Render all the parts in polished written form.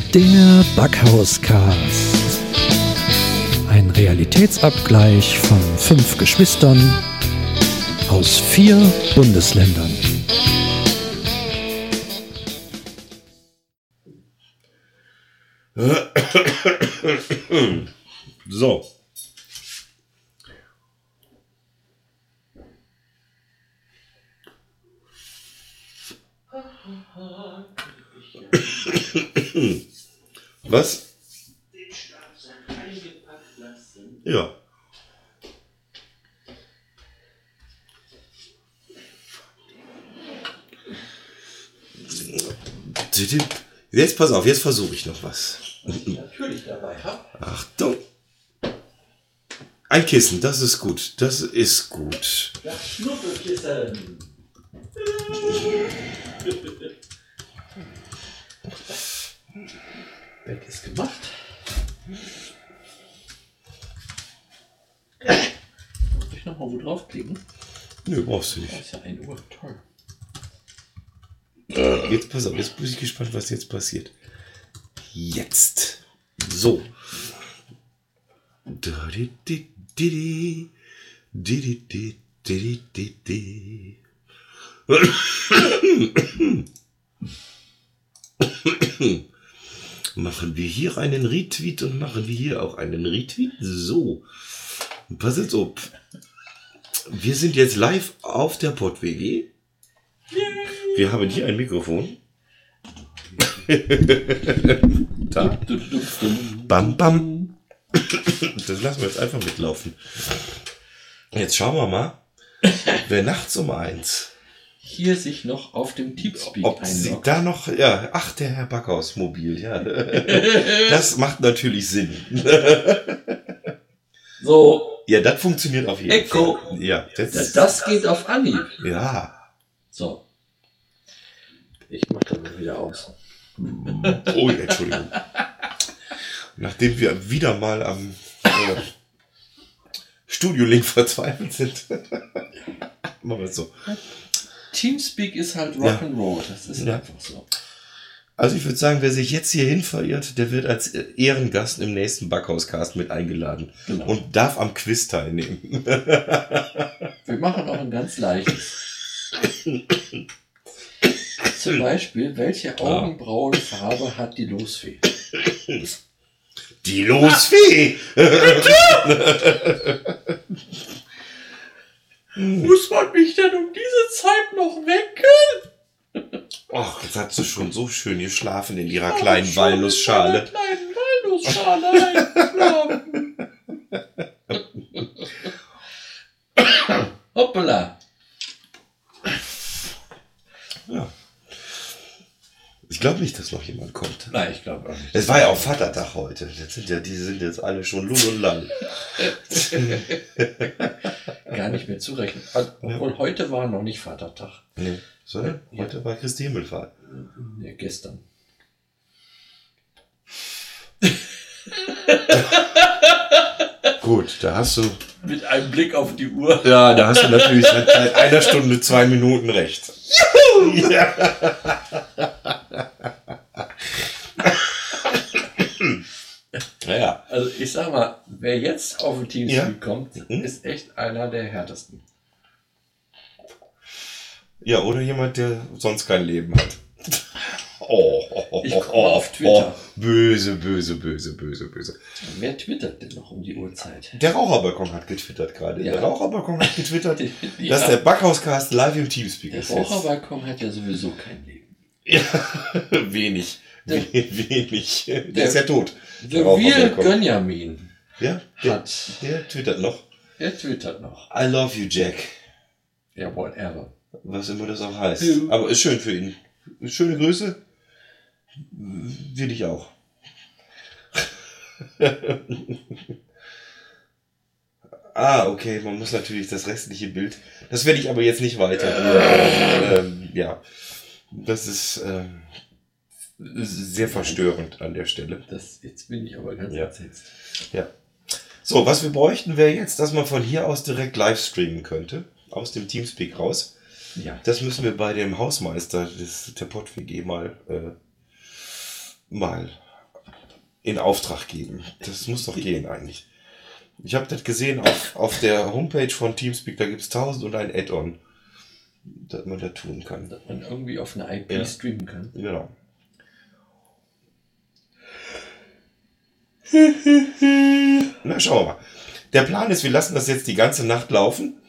Der Backhauscast. Ein Realitätsabgleich von 5 Geschwistern aus 4 Bundesländern. So. Was? Den Schlafsack eingepackt lassen. Ja. Jetzt pass auf, jetzt versuche ich noch was. Was ich natürlich dabei habe. Achtung. Ein Kissen, das ist gut. Das ist gut. Das Schnuffelkissen. Bett ist gemacht. Muss ich nochmal wo draufklicken? Nö, brauchst du Das nicht. ist ja 1 Uhr. Toll. Jetzt pass auf, jetzt bin ich gespannt, was jetzt passiert. Jetzt. So. Machen wir hier einen Retweet und machen wir hier auch einen Retweet. So. Pass jetzt auf. Wir sind jetzt live auf der PodWG. Wir haben hier ein Mikrofon. Da. Bam, bam. Das lassen wir jetzt einfach mitlaufen. Jetzt schauen wir mal, wer nachts um 1, Hier sich noch auf dem Teamspeak ob sie einloggt. da noch, ja, ach, der Herr Backhaus mobil, ja. Das macht natürlich Sinn. So, Ja, das funktioniert auf jeden Echo. Fall. Ja, das geht auf Anhieb. ja. So. Ich mach das mal wieder aus. Oh, Entschuldigung. Nachdem wir wieder mal am Studio-Link verzweifelt sind. Machen wir es so. Teamspeak ist halt Ja. Rock'n'Roll. Das ist Ja. einfach so. Also ich würde sagen, wer sich jetzt hierhin verirrt, der wird als Ehrengast im nächsten Backhauscast mit eingeladen. Genau. Und darf am Quiz teilnehmen. Wir machen auch ein ganz leichtes. Zum Beispiel, welche Augenbrauenfarbe hat die Losfee? Die Losfee! Muss man mich denn um diese Zeit noch wecken? Ach, jetzt hat sie schon so schön geschlafen in ihrer kleinen Walnussschale. Kleinen Walnussschale eingeschlafen. Hoppala. Ja. Ich glaube nicht, dass noch jemand kommt. Nein, ich glaube auch nicht. Es war ja auch Vatertag heute. Die sind jetzt alle schon lull und lall. Gar nicht mehr zurechnen. Obwohl heute war noch nicht Vatertag. Nee, sondern heute war Christi Himmelfahrt. Nee, gestern. Gut, da hast du. Mit einem Blick auf die Uhr. Ja, da hast du natürlich seit 1 Stunde 2 Minuten recht. Juhu! Ja. Naja. Also ich sag mal, wer jetzt auf den Teamspeak Ja. kommt, ist echt einer der härtesten. Ja, oder jemand, der sonst kein Leben hat. Ich guck mal auf Twitter. Böse, böse, böse, böse, böse. Wer twittert denn noch um die Uhrzeit? Der Raucherbalkon hat getwittert gerade. Ja. Der Raucherbalkon hat getwittert, Ja. dass der Backhauscast live im Teamspeak Der ist. Jetzt. Raucherbalkon hat ja sowieso kein Leben. Ja, wenig. Wenig. Der Der- ist ja tot. The Der Real Raucherbalkon. Gönjamin Ja, der twittert noch. der twittert noch. I love you, Jack. Ja, whatever. Was immer das auch heißt. Ja. Aber ist schön für ihn. Schöne Grüße. Will ich auch. Okay, man muss natürlich das restliche Bild. Das werde ich aber jetzt nicht weiter. Ja, das ist sehr verstörend an der Stelle. Jetzt bin ich aber ganz Ja. entsetzt. Ja. So, was wir bräuchten, wäre jetzt, dass man von hier aus direkt live streamen könnte. Aus dem Teamspeak raus. Ja. Das müssen wir bei dem Hausmeister der PodWG mal in Auftrag geben. Das muss doch gehen eigentlich. Ich habe das gesehen auf der Homepage von Teamspeak, da gibt es 1001 Add-on, dass man das tun kann. Dass man irgendwie auf eine IP streamen kann. Genau. Na, schauen wir mal. Der Plan ist, wir lassen das jetzt die ganze Nacht laufen.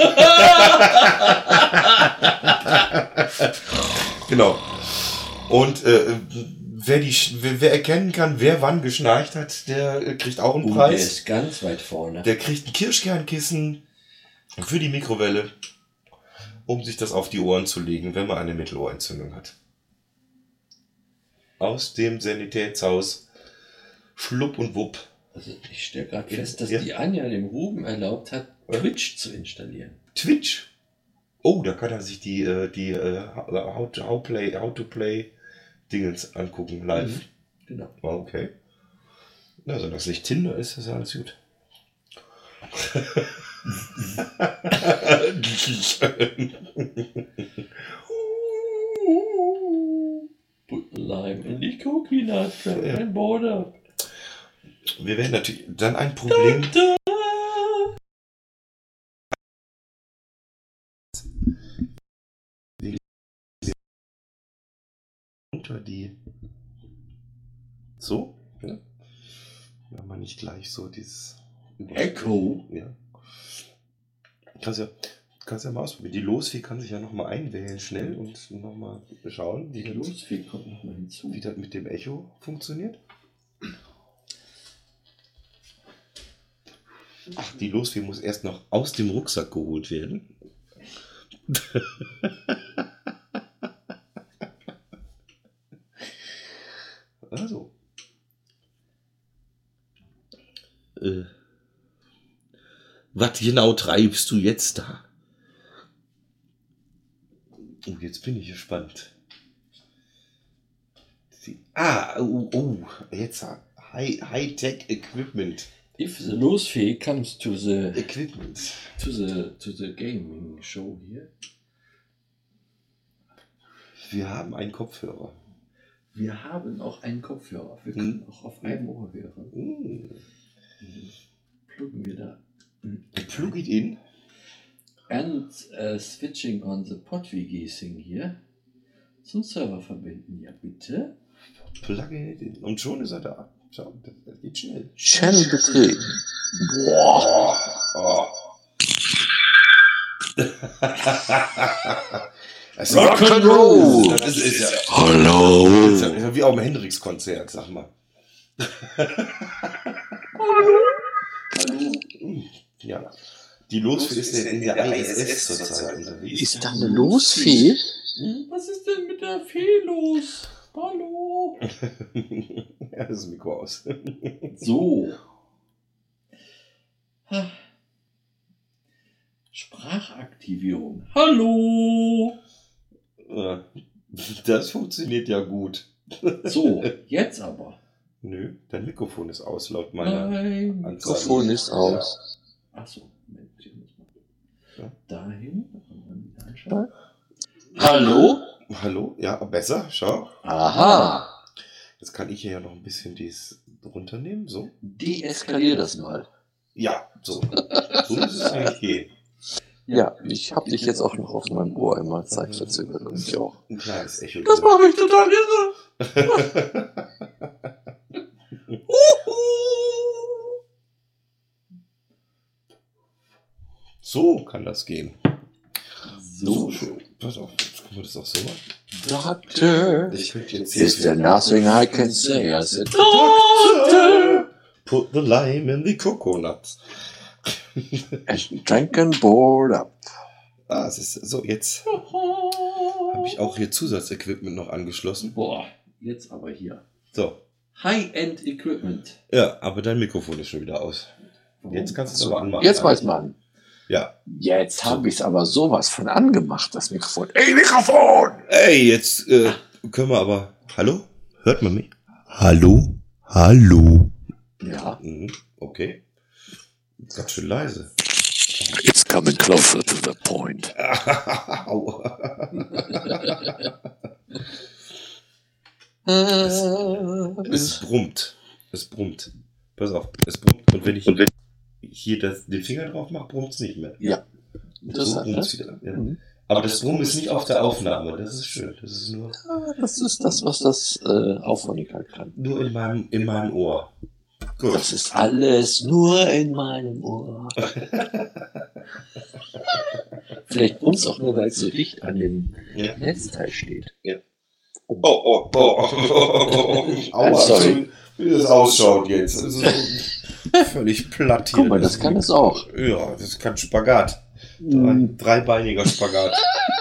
Genau. Und wer erkennen kann, wer wann geschnarcht hat, der kriegt auch einen Preis. Der ist ganz weit vorne. Der kriegt ein Kirschkernkissen für die Mikrowelle, um sich das auf die Ohren zu legen, wenn man eine Mittelohrentzündung hat. Aus dem Sanitätshaus. Schlupp und wupp. Also ich stelle gerade fest, dass die Anja dem Ruben erlaubt hat, Twitch zu installieren. Twitch? Oh, da kann er sich die How-to-Play Dingens angucken, live. Genau. Oh, okay. Also, das nicht Tinder ist, ist alles gut. Put lime in die Coconut and border. Wir werden natürlich dann ein Problem. Unter die. So? Ja. Wenn man nicht gleich so dieses. Echo. Ja. Kannst ja mal ausprobieren. Die Losfee kann sich ja nochmal einwählen schnell und nochmal schauen, Die Losfee kommt nochmal hinzu. wie das mit dem Echo funktioniert. Ach, die Losfee muss erst noch aus dem Rucksack geholt werden. Also. Was genau treibst du jetzt da? Oh, jetzt bin ich gespannt. Jetzt High-Tech Equipment. If the Losfee comes to the Equipment. to the gaming show here. Wir haben einen Kopfhörer. Wir haben auch einen Kopfhörer. Wir können auch auf einem Ohr hören. Pluggen wir da. Plug it in. And switching on the PodWG thing hier. Zum Server verbinden. Ja, bitte. Plug it in. Und schon ist er da. Schau, das geht schnell. Channel betreten. Boah. Oh. Rock'n'Roll. Das ist ja. Hallo. Das ist ja wie auf dem Hendrix-Konzert, sag mal. Hallo. Ja. Die Losfee ist in der ISS zurzeit unterwegs. Ist da eine Losfee? Was ist denn mit der Fee los? Hallo. Ja, das ist das Mikro aus. So. Sprachaktivierung. Hallo. Das funktioniert ja gut. So, jetzt aber. Nö, dein Mikrofon ist aus, laut meiner Nein. Anzeige. Mikrofon ist aus. Achso, Moment, ich muss mal Ja. dahin und dann wieder anschauen. Hallo? Hallo? Ja, besser, schau. Aha. Jetzt kann ich hier ja noch ein bisschen dies runternehmen, so. Deeskalier das mal. Ja, so. So muss es eigentlich gehen. Ja, ich habe dich jetzt auch noch auf meinem Ohr einmal zeitverzögert und ich auch. Ein kleines Echo. Das macht mich total irre. So kann das gehen. So. Pass auf, jetzt können wir das auch so machen. Doctor, Ich könnte jetzt is there nothing I can say? I said, Doctor, put the lime in the coconut. and drank and bored up. Ah, es ist so, jetzt habe ich auch hier Zusatzequipment noch angeschlossen. Boah, jetzt aber hier. So. High-End Equipment. Ja, aber dein Mikrofon ist schon wieder aus. Warum? Jetzt kannst du es aber anmachen. Jetzt weiß man. Ja. Jetzt habe ich es aber sowas von angemacht, das Mikrofon. Ey, Mikrofon! Ey, jetzt können wir aber... Hallo? Hört man mich? Hallo? Hallo? Ja. Okay. Ganz schön leise. It's coming closer to the point. Au. Es brummt. Es brummt. Pass auf, es brummt. Und wenn ich hier den Finger drauf mache, brummt es nicht mehr. Ja. So brummt's wieder. Ja. Aber das Brummen ist nicht auf der Aufnahme. Das ist schön. Das ist nur... Das ist das, was das Auphoniker kann. Nur in meinem Ohr. Gut. Das ist alles nur in meinem Ohr. Vielleicht brummt es auch nur, weil es so dicht an dem Netzteil steht. Ja. Oh. Aua, sorry. wie das ausschaut jetzt. Das ist völlig platt hier. Guck mal, das kann es auch. Ja, das kann Spagat. Dreibeiniger Spagat.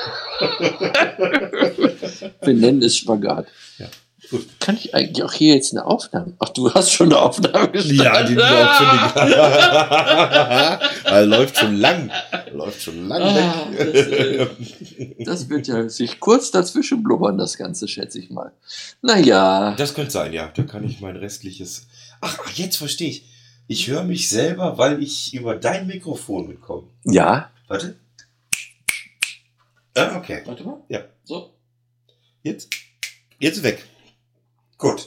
Wir nennen es Spagat. Ja. Gut. Kann ich eigentlich auch hier jetzt eine Aufnahme? Ach, du hast schon eine Aufnahme gestartet. Ja, die läuft schon. Läuft schon lang. Weg. Das wird ja sich kurz dazwischen blubbern, das Ganze, schätze ich mal. Naja. Das könnte sein, ja. Da kann ich mein restliches... Ach, jetzt verstehe ich. Ich höre mich selber, weil ich über dein Mikrofon mitkomme. Ja. Warte. Ah, okay. Warte mal. Ja. So. Jetzt weg. Gut.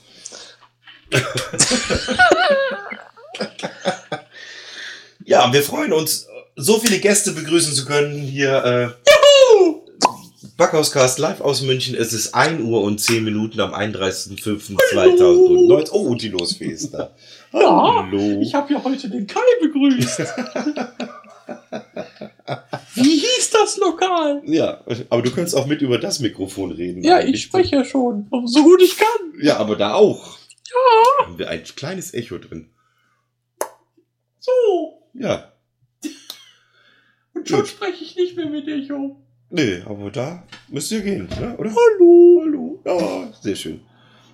Ja, wir freuen uns, so viele Gäste begrüßen zu können hier. Backhauscast live aus München. Es ist 1 Uhr und 10 Minuten am 31.05.2019. Oh, und die Losfee ist da. Ja, Hallo. ich habe ja heute den Kai begrüßt. Wie hieß das Lokal? Ja, aber du kannst auch mit über das Mikrofon reden. Ja, ich spreche ja schon, so gut ich kann. Ja, aber da auch. Ja. Haben wir ein kleines Echo drin. So. Ja. Und schon spreche ich nicht mehr mit Echo. Nee, aber da müsst ihr gehen, ne? Oder? Hallo. Ja, sehr schön.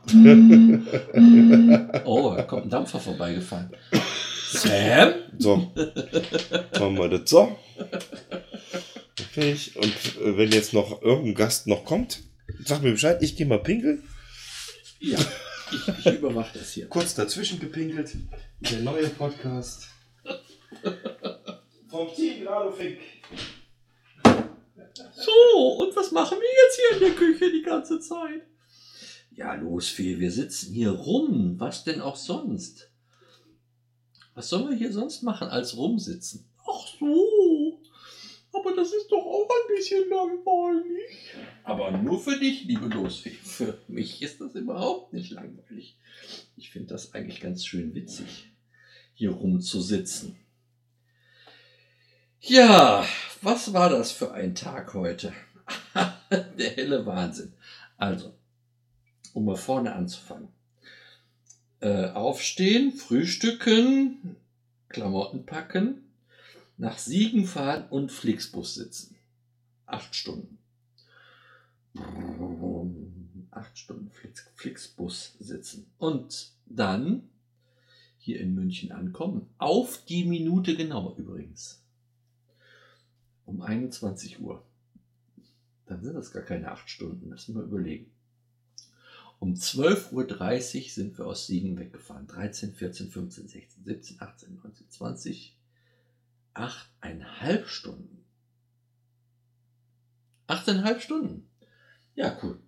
Oh, da kommt ein Dampfer vorbeigefahren. Sam? So. Machen wir das so. Fertig. Und wenn jetzt noch irgendein Gast noch kommt, sag mir Bescheid, ich gehe mal pinkeln. Ja, ich überwache das hier. Kurz dazwischen gepinkelt. Der neue Podcast. Vom Team Radofink. So, und was machen wir jetzt hier in der Küche die ganze Zeit? Ja, los, Fee, wir sitzen hier rum. Was denn auch sonst? Was sollen wir hier sonst machen als rumsitzen? Ach so, aber das ist doch auch ein bisschen langweilig. Aber nur für dich, liebe Losfee. Für mich ist das überhaupt nicht langweilig. Ich finde das eigentlich ganz schön witzig, hier rumzusitzen. Ja, was war das für ein Tag heute? Der helle Wahnsinn. Also, um mal vorne anzufangen. Aufstehen, frühstücken, Klamotten packen, nach Siegen fahren und Flixbus sitzen. 8 Stunden. 8 Stunden Flixbus sitzen. Und dann hier in München ankommen. Auf die Minute genau übrigens. Um 21 Uhr. Dann sind das gar keine 8 Stunden. Müssen wir überlegen. Um 12.30 Uhr sind wir aus Siegen weggefahren. 13, 14, 15, 16, 17, 18, 19, 20. 8,5 Stunden. 8,5 Stunden. Ja, cool.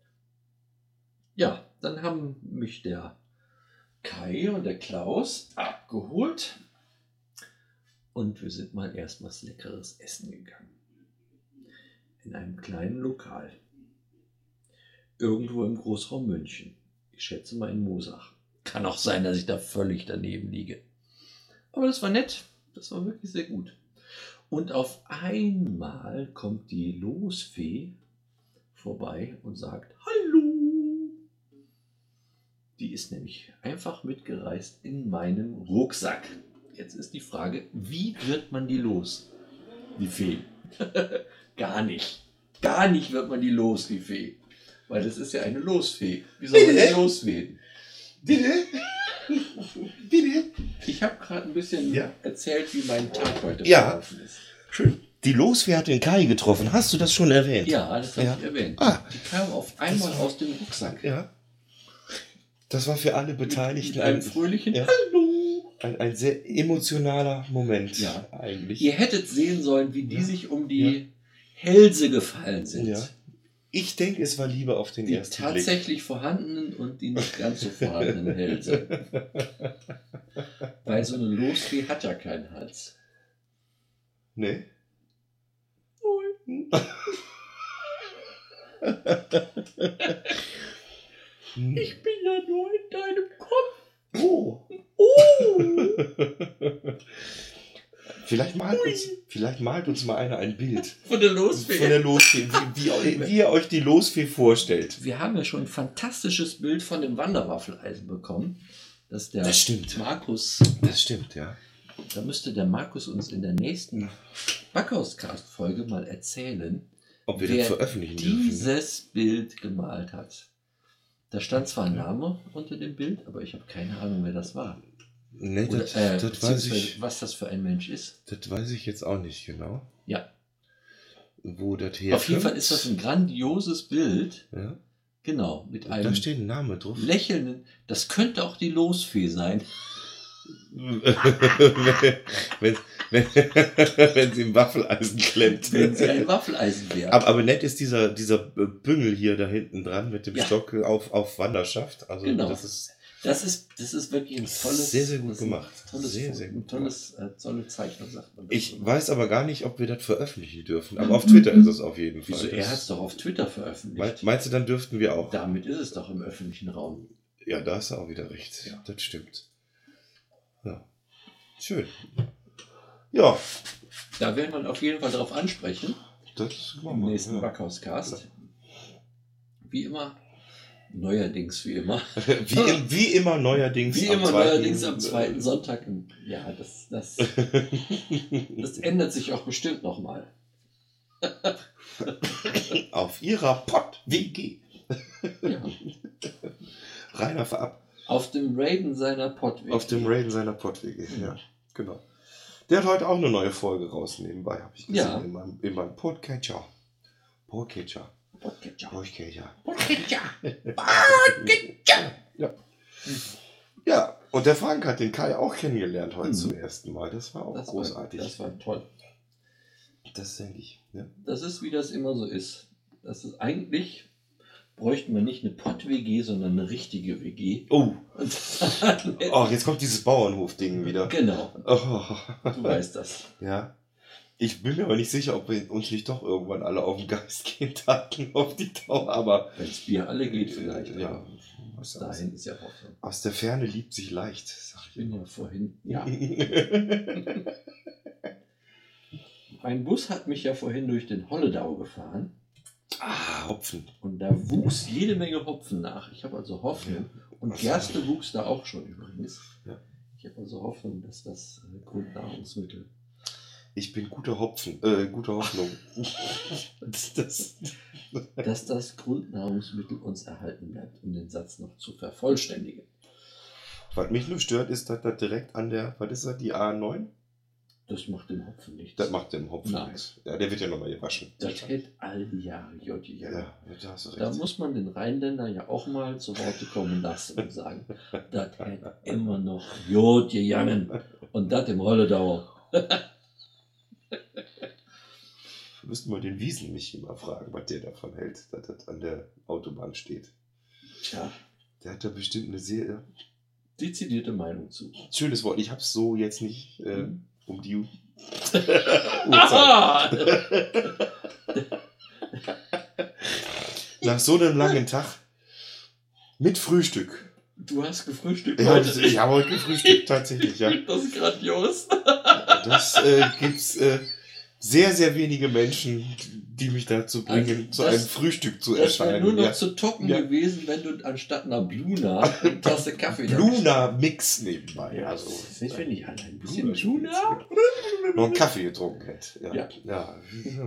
Ja, dann haben mich der Kai und der Klaus abgeholt. Und wir sind mal erst was Leckeres essen gegangen. In einem kleinen Lokal. Irgendwo im Großraum München. Ich schätze mal in Moosach. Kann auch sein, dass ich da völlig daneben liege. Aber das war nett. Das war wirklich sehr gut. Und auf einmal kommt die Losfee vorbei und sagt Hallo. Die ist nämlich einfach mitgereist in meinem Rucksack. Jetzt ist die Frage, wie wird man die los? Die Fee. Gar nicht. Gar nicht wird man die los, die Fee. Weil das ist ja eine Losfee. Wie soll man die losfeen? Bitte? Bitte? Ich habe gerade ein bisschen erzählt, wie mein Tag heute verlaufen ist. Schön. Die Losfee hat den Kai getroffen. Hast du das schon erwähnt? Ja, das habe ich erwähnt. Die kam auf einmal aus dem Rucksack. Ja. Das war für alle Beteiligten ein fröhlichen Hallo. Ein sehr emotionaler Moment. Ja, eigentlich. Ihr hättet sehen sollen, wie die sich um die Hälse gefallen sind. Ja. Ich denke, es war Liebe auf den Die ersten Blick. tatsächlich vorhandenen und die nicht ganz so vorhandenen Hälse. Weil so eine Losfee hat ja keinen Hals. Nee? Ich bin ja nur in deinem Kopf. Oh. Oh. Vielleicht malt uns mal einer ein Bild Von der Losfee. von der Losfee, wie ihr euch die Losfee vorstellt. Wir haben ja schon ein fantastisches Bild von dem Wanderwaffeleisen bekommen. Das stimmt. Markus, Das stimmt, ja. da müsste der Markus uns in der nächsten Backhauscast-Folge mal erzählen, Ob wir wer das veröffentlichen dürfen. dieses Bild gemalt hat. Da stand zwar ein Name unter dem Bild, aber ich habe keine Ahnung, wer das war. Nee, Oder, das weiß beziehungsweise ich. was das für ein Mensch ist. Das weiß ich jetzt auch nicht genau. Ja, Wo das herkommt. auf jeden Fall ist das ein grandioses Bild. Ja. Genau, mit einem Da steht ein Name drauf. lächelnden. Das könnte auch die Losfee sein. wenn sie im Waffeleisen klemmt. Wenn sie ein Waffeleisen wäre. Aber nett ist dieser Büngel hier da hinten dran mit dem Ja. Stock auf Wanderschaft. Also Genau. das ist Das ist wirklich ein tolles. sehr, sehr gut das ist ein gemacht. Tolles, Sehr gut ein tolles, tolle Zeichnung, sagt man. Ich weiß aber gar nicht, ob wir das veröffentlichen dürfen. Aber auf Twitter ist es auf jeden Fall. Wieso? Er hat es doch auf Twitter veröffentlicht. Meinst du, dann dürften wir auch? Damit ist es doch im öffentlichen Raum. Ja, da hast du auch wieder recht. Ja. Das stimmt. Ja. Schön. Ja, Da werden wir auf jeden Fall darauf ansprechen. das Im nächsten Backhauscast. Wie immer. Neuerdings wie immer. Wie immer neuerdings Wie immer neuerdings am zweiten Sonntag. Ja, das ändert sich auch bestimmt nochmal. Auf ihrer Pott-WG. Ja. Reiner Verab. Auf dem Raiden seiner Pottweg. Auf dem Raiden seiner Pott-WG. Ja, genau. Der hat heute auch eine neue Folge raus nebenbei, habe ich gesehen. Ja. In meinem Podcatcher. Podcatcher. Ja. Ja, und der Frank hat den Kai auch kennengelernt heute zum ersten Mal. Das war auch großartig. Das war toll. Das denke ich. Ja. Das ist, wie das immer so ist. Das ist eigentlich, bräuchten wir nicht eine Pott-WG, sondern eine richtige WG. Oh, Und oh, jetzt kommt dieses Bauernhof-Ding wieder. genau, Oh. du weißt das. Ja. Ich bin mir aber nicht sicher, ob wir uns nicht doch irgendwann alle auf den Geist gehen taten, auf die Dauer, aber. Wenn es Bier alle geht vielleicht. Ja. aber Was dahin ist ja Hoffnung. aus der Ferne liebt sich leicht, sag Ich bin ja vorhin. ich. Ja. Ein Bus hat mich ja vorhin durch den Holledau gefahren. Hopfen. Und da wuchs jede Menge Hopfen nach. Ich habe also Hoffnung. Und Gerste wuchs da auch schon übrigens. Ja. Ich habe also Hoffnung, dass das Grundnahrungsmittel. Ich bin guter Hoffnung. dass das Grundnahrungsmittel uns erhalten bleibt, um den Satz noch zu vervollständigen. Was mich nur stört, ist, dass das direkt an der, was ist das, die A9? Das macht dem Hopfen nichts. Das macht dem Hopfen Nein. nichts. Ja, der wird ja nochmal gewaschen. Das hält all die Jahre Jotti. Ja, da hast du recht. Da muss man den Rheinländer ja auch mal zu Worte kommen lassen und sagen, das hält immer noch Jod gejangen. Und das im Holledau. Wir müssten mal den Wiesenmichi mal fragen, was der davon hält, dass das an der Autobahn steht. Tja, Der hat da bestimmt eine sehr dezidierte Meinung zu. schönes Wort. Ich hab's so jetzt nicht um die Uhrzeit. Ah! Nach so einem langen Tag mit Frühstück. Du hast gefrühstückt Ja, heute. ich habe heute gefrühstückt, tatsächlich, ja. Das ist grandios. Das gibt's sehr, sehr wenige Menschen, die mich dazu bringen, zu einem Frühstück zu Das wäre erscheinen. nur noch Ja. zu toppen Ja. gewesen, wenn du anstatt einer Bluna eine Tasse Kaffee Bluna-Mix nebenbei. Ja, Also, das finde ich alle ein bisschen Bluna. Bluna. noch einen Kaffee getrunken hätte. Ja. Ja.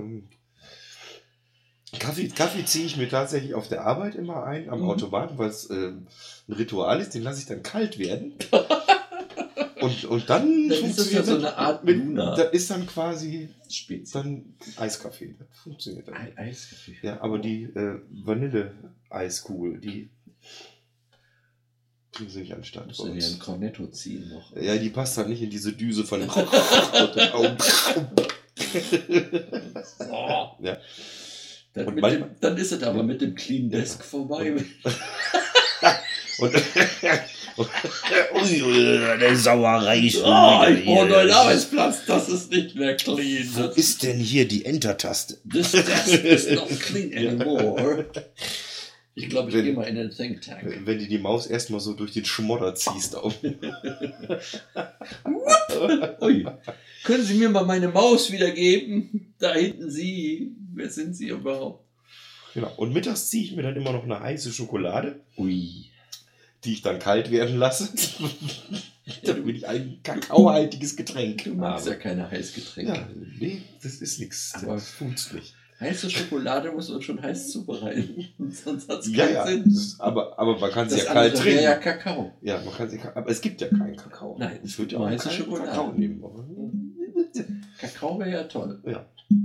Kaffee ziehe ich mir tatsächlich auf der Arbeit immer ein, am Automaten, weil es ein Ritual ist, den lasse ich dann kalt werden. Und dann Dann ist das ja so eine Art Bluna. Das ist dann quasi Spezi. dann Eiskaffee. Das funktioniert dann. Eiskaffee. Ja, aber die Vanille-Eiskugel, die kriegen sie nicht anstatt. Musst du dir ein Cornetto ziehen noch. Ja, die passt halt nicht in diese Düse von dem ja. Dann ist es aber mit dem Clean Desk vorbei. Und der Sauerei. Ich brauche einen neuen Arbeitsplatz, das ist nicht mehr clean. Wo ist denn hier die Enter-Taste? This desk is not clean anymore. Ich glaube, ich gehe mal in den Think Tank. Wenn du die Maus erstmal so durch den Schmodder ziehst. Ui. Können Sie mir mal meine Maus wiedergeben? Da hinten Sie. Wer sind Sie überhaupt? Genau. Und mittags ziehe ich mir dann immer noch eine heiße Schokolade. Ui. Die ich dann kalt werden lasse. Damit ich ein kakaohaltiges Getränk Du magst ja keine Heißgetränke. Ja, nee, das ist nichts. Das tut's nicht. Heiße Schokolade muss man schon heiß zubereiten. Sonst hat es Ja, keinen ja. Sinn. Aber man kann sie Das ja kalt andere trinken. wäre ja Kakao. Ja, man kann sie, aber es gibt ja keinen Kakao. Nein, ich würde ja nur auch heiße keinen Schokolade. Kakao nehmen. Aber Kakao wäre ja toll. ja.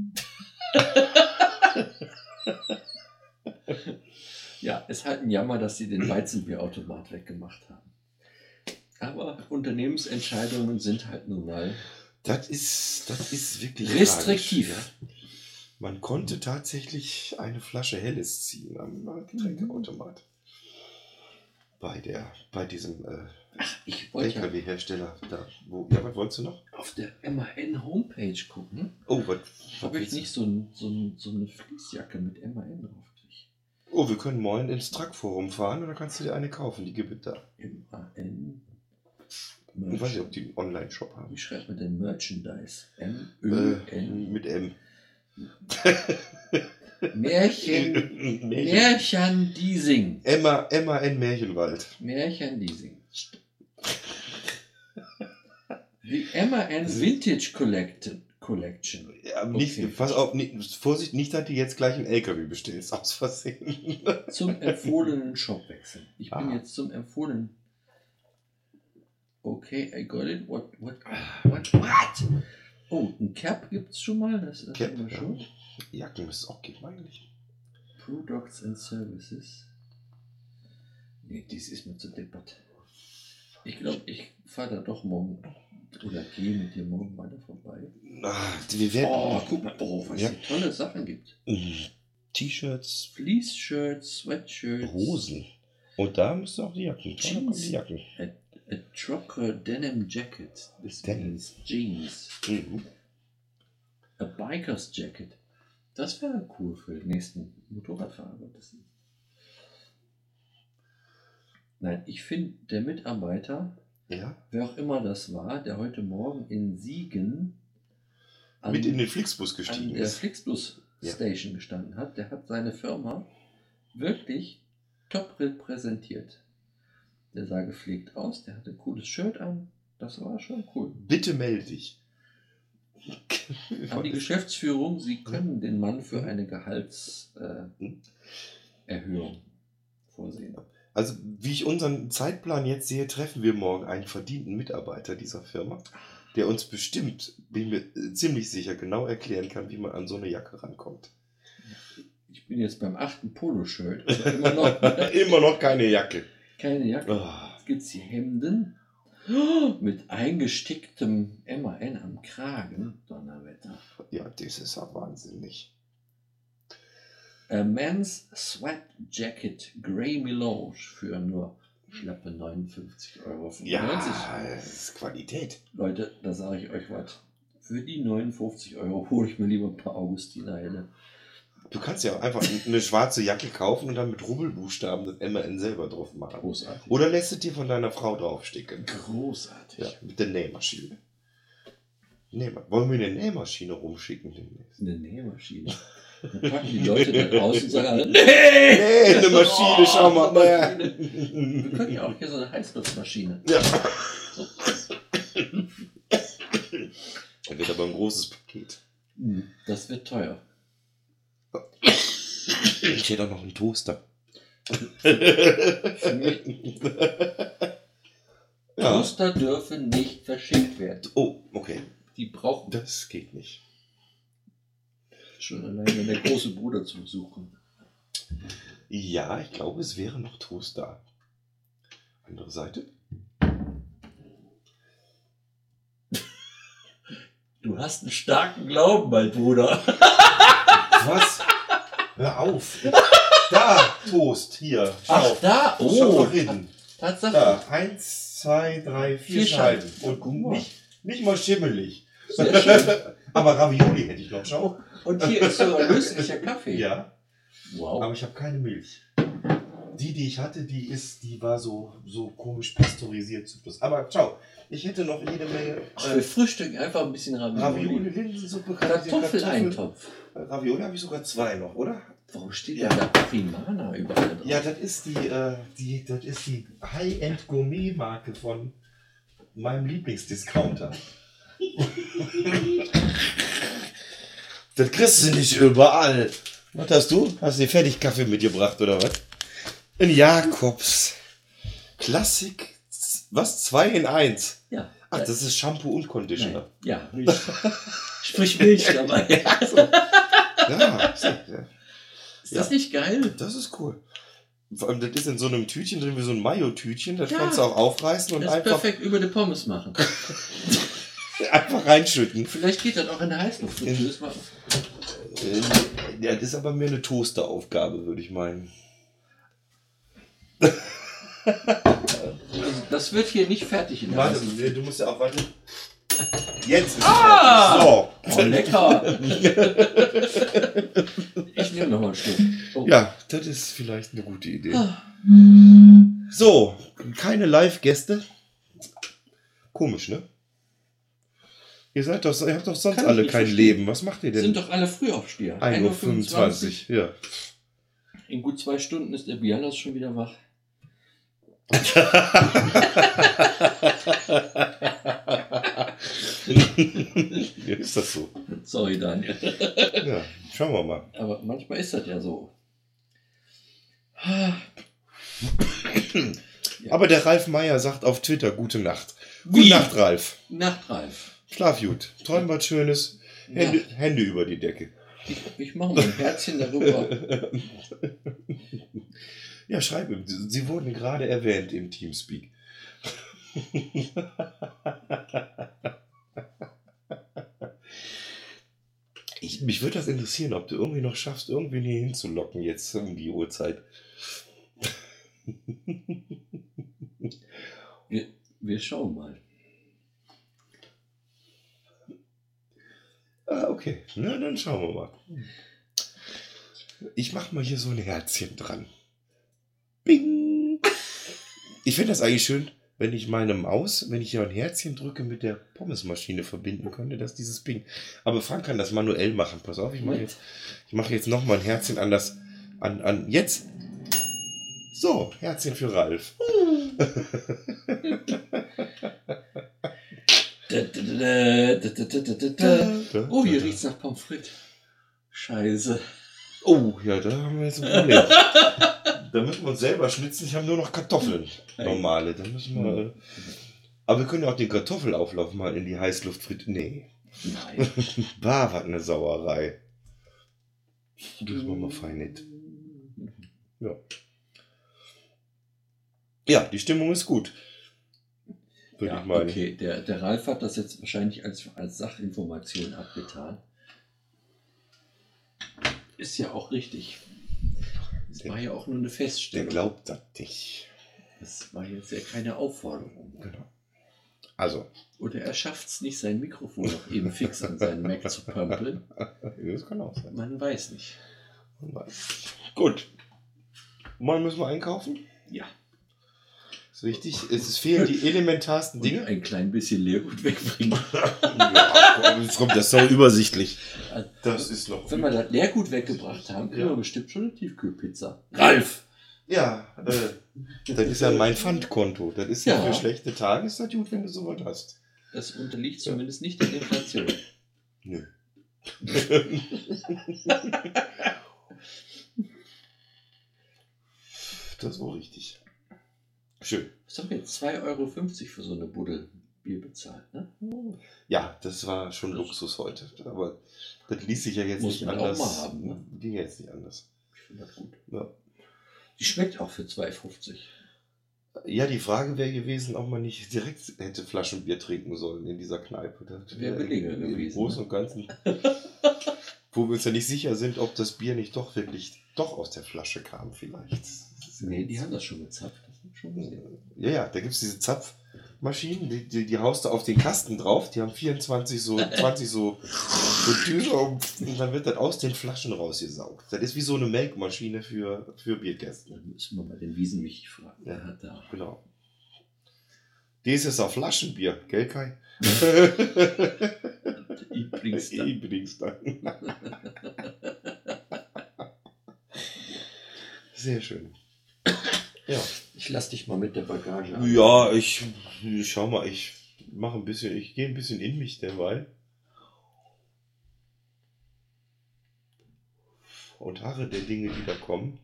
Ja, es ist halt ein Jammer, dass sie den Weizenbierautomat weggemacht haben. Aber Unternehmensentscheidungen sind halt nun mal Das ist wirklich restriktiv. tragisch, ja. Man konnte tatsächlich eine Flasche Helles ziehen am Getränkeautomat. Bei diesem Ich wollte ja LKW-Hersteller da. Was wolltest du noch? auf der MAN-Homepage gucken, Oh, ob ich nicht so eine Fließjacke mit MAN drauf kriege. Oh, wir können morgen ins Truck-Forum fahren und dann kannst du dir eine kaufen, die gibt es da. MAN. Ich weiß nicht, ob die einen Online-Shop haben. Wie schreibt man denn Merchandise? M-Ö-N. Mit M. Märchendiesing. MAN Märchenwald. Märchendiesing. Die MAN Vintage Collection. Ja, nicht, Okay. pass auf, Vorsicht, nicht, dass du jetzt gleich einen LKW bestellst, aus Versehen. Zum empfohlenen Shop wechseln. Ich bin Ah. jetzt zum empfohlenen. Okay, I got it. What? Oh, ein Cap gibt's schon mal. Das ist Cap, immer ja. schon. Jacken müsste es auch geben eigentlich. Products and Services. Nee, dies ist mir zu deppert. Ich glaube, ich fahre da doch morgen oder gehe mit dir morgen weiter vorbei. Wir werden Oh, guck mal, was Ja. es tolle Sachen gibt. T-Shirts, Fleece-Shirts, Sweatshirts. Hosen. Und da müsste auch die Jacken. Da kommen Jeans. die Jacken. A trucker denim jacket. This Denim. means jeans. Mhm. A biker's jacket. Das wäre cool für den nächsten Motorradfahrer. Nein, ich finde, der Mitarbeiter, Ja. wer auch immer das war, der heute Morgen in Siegen Mit in den Flixbus an gestiegen der ist. Flixbus Ja. Station gestanden hat, der hat seine Firma wirklich top repräsentiert. Der sah gepflegt aus, der hatte ein cooles Shirt an, das war schon cool. Bitte melde dich. An die Geschäftsführung, Sie können den Mann für eine Gehaltserhöhung vorsehen. Also, wie ich unseren Zeitplan jetzt sehe, treffen wir morgen einen verdienten Mitarbeiter dieser Firma, der uns bestimmt, bin mir ziemlich sicher, genau erklären kann, wie man an so eine Jacke rankommt. Ich bin jetzt beim 8. Poloshirt. Also immer noch Immer noch keine Jacke. keine Jacke. Oh, Jetzt gibt es hier Hemden mit eingesticktem MAN am Kragen. Donnerwetter. ja, das ist ja wahnsinnig. A Men's Sweat Jacket Grey Melange für nur schlappe 59,95 €. Ja, das ist Qualität. Leute, da sage ich euch was. Für die 59 € hole ich mir lieber ein paar Augustinerhelle. Du kannst ja auch einfach eine schwarze Jacke kaufen und dann mit Rubbelbuchstaben das MAN selber drauf machen. Großartig. Oder lässt es dir von deiner Frau draufsticken. Großartig. Ja, mit der Nähmaschine. Wollen wir eine Nähmaschine rumschicken demnächst? Eine Nähmaschine. Dann packen die Leute da draußen und sagen alle, nee! Nee, eine Maschine, schau mal. Maschine. Wir können ja auch hier so eine Heißluftmaschine. Ja. Das wird aber ein großes Paket. Das wird teuer. Ich hätte auch noch einen Toaster. Für mich, Ja. Toaster dürfen nicht verschickt werden. Oh, okay. Die brauchen Das geht nicht. schon allein, wenn der große Bruder zu Besuch kommt. Ja, ich glaube, es wäre noch Toaster. Andere Seite. Du hast einen starken Glauben, mein Bruder. Was? Hör auf. Da, Toast, hier. Schau. Ach, da? Schau Oh, doch hin. Tatsache. Da, 1, 2, 3, 4 Scheiben. Ja, guck Und mal. nicht mal schimmelig. Sehr schön. Aber Ravioli hätte ich noch, schau. Und hier ist sogar löslicher Kaffee. Ja, Wow. aber ich habe keine Milch. Die ich hatte, die war so komisch pasteurisiert. Aber schau, ich hätte noch jede Menge Ach, wir frühstücken einfach ein bisschen Ravioli, Ravioli. Linsensuppe, Kartoffeleintopf. Ravioli habe ich sogar 2 noch, oder? Warum steht da Primana überall drauf? Ja, das ist die High-End-Gourmet-Marke von meinem Lieblingsdiscounter. Das kriegst du nicht überall. Was hast du? Hast du dir Fertigkaffee mitgebracht oder was? Ein Jakobs. Klassik. Was? 2 in 1. Ja. Ach, das ist Shampoo und Conditioner. Ja, Milch. Sprich Milch dabei. Ja, Ist das nicht geil? das ist cool. Vor allem, das ist in so einem Tütchen drin wie so ein Mayo-Tütchen. Das Ja. kannst du auch aufreißen und Das ist einfach perfekt über die Pommes machen. reinschütten. Vielleicht geht das auch in der Heißluftfritteuse. Ja, das ist aber mehr eine Toasteraufgabe, würde ich meinen. Das wird hier nicht fertig in der Warte, Heißluft. du musst ja auch warten. Jetzt ist Ah! es fertig. Oh, lecker. Ich nehme noch mal ein Stück. Oh. So. Ja, das ist vielleicht eine gute Idee. So, keine Live-Gäste. Komisch, ne? Ihr habt doch sonst Kann ich alle nicht kein verstehen. Leben. Was macht ihr denn? Sind doch alle Frühaufsteher. 1:25 Uhr. Ja. In gut 2 Stunden ist der Bialas schon wieder wach. Ja, ist das so? Sorry, Daniel. Ja, schauen wir mal. Aber manchmal ist das ja so. Aber der Ralf Meier sagt auf Twitter Gute Nacht. Wie? Gute Nacht, Ralf. Nacht, Ralf. Schlaf gut. Träum was Schönes. Hände über die Decke. Ich mache mal ein Herzchen darüber. Ja, schreib ihm. Sie wurden gerade erwähnt im Teamspeak. Mich würde das interessieren, ob du irgendwie noch schaffst, irgendwen hier hinzulocken jetzt um die Uhrzeit. Wir schauen mal. Ah, okay. Na, dann schauen wir mal. Ich mache mal hier so ein Herzchen dran. Bing! Ich finde das eigentlich schön, wenn ich meine Maus, wenn ich hier ein Herzchen drücke, mit der Pommesmaschine verbinden könnte, dass dieses Ping. Aber Frank kann das manuell machen. Pass auf, ich mache jetzt noch mal ein Herzchen an jetzt. So, Herzchen für Ralf. Oh, hier riecht's nach Pommes frites. Scheiße. Oh, ja, da haben wir jetzt ein Problem. Da müssen wir uns selber schnitzen. Ich habe nur noch Kartoffeln. Normale. Da müssen wir. Aber wir können ja auch den Kartoffelauflauf mal in die Heißluftfritteuse. Nee. Nein. War was eine Sauerei. Das machen wir fein nicht. Ja. Ja, die Stimmung ist gut. Würde ich meinen. Okay, der Ralf hat das jetzt wahrscheinlich als Sachinformation abgetan. Ist ja auch richtig. Das war ja auch nur eine Der Feststellung. glaubt das nicht. Das war jetzt ja keine Aufforderung. Genau. Also, Oder er schafft es nicht, sein Mikrofon noch eben fix an seinen Mac zu pömpeln. das kann auch sein. Man weiß nicht. Gut. Morgen müssen wir einkaufen. Ja. Ist richtig. Es fehlen die elementarsten Und Dinge. ein klein bisschen Leergut wegbringen. Ja, jetzt kommt das so übersichtlich. Das ist noch. Wenn wir das Leergut weggebracht haben, kriegen wir bestimmt schon eine Tiefkühlpizza. Ralf! Ja, das ist ja mein Pfandkonto. Das ist ja Ja. für schlechte Tage, ist das gut, wenn du sowas hast. Das unterliegt zumindest nicht der Inflation. Nö. Das war richtig. Schön. Was haben wir jetzt? 2,50 € für so eine Buddel Bier bezahlt, ne? Ja, das war schon Luxus heute. Aber das ließ sich ja jetzt Muss nicht man auch anders. mal haben, ne? Ging jetzt nicht anders. Ich finde das gut. Ja. Die schmeckt auch für 2,50 €. Ja, die Frage wäre gewesen, ob man nicht direkt hätte Flaschenbier trinken sollen in dieser Kneipe. Das Wäre billiger im gewesen, Großen ne? und Ganzen. Wo wir uns ja nicht sicher sind, ob das Bier nicht doch aus der Flasche kam vielleicht. Nee, die haben das schon gezapft. Das haben wir schon gesehen. Ja, da gibt es diese Zapfmaschinen, die haust du auf den Kasten drauf, die haben 20 so Düse und dann wird das aus den Flaschen rausgesaugt. Das ist wie so eine Melkmaschine für Bierkästen. Dann müssen wir mal den Wiesenmichi fragen. Der hat da. Genau. Das ist auch Flaschenbier, gell Kai? Übrigens dann. Sehr schön. Ja. Ich lass dich mal mit der Bagage an. Ja, ich schau mal, ich gehe ein bisschen in mich derweil. Und harre der Dinge, die da kommen.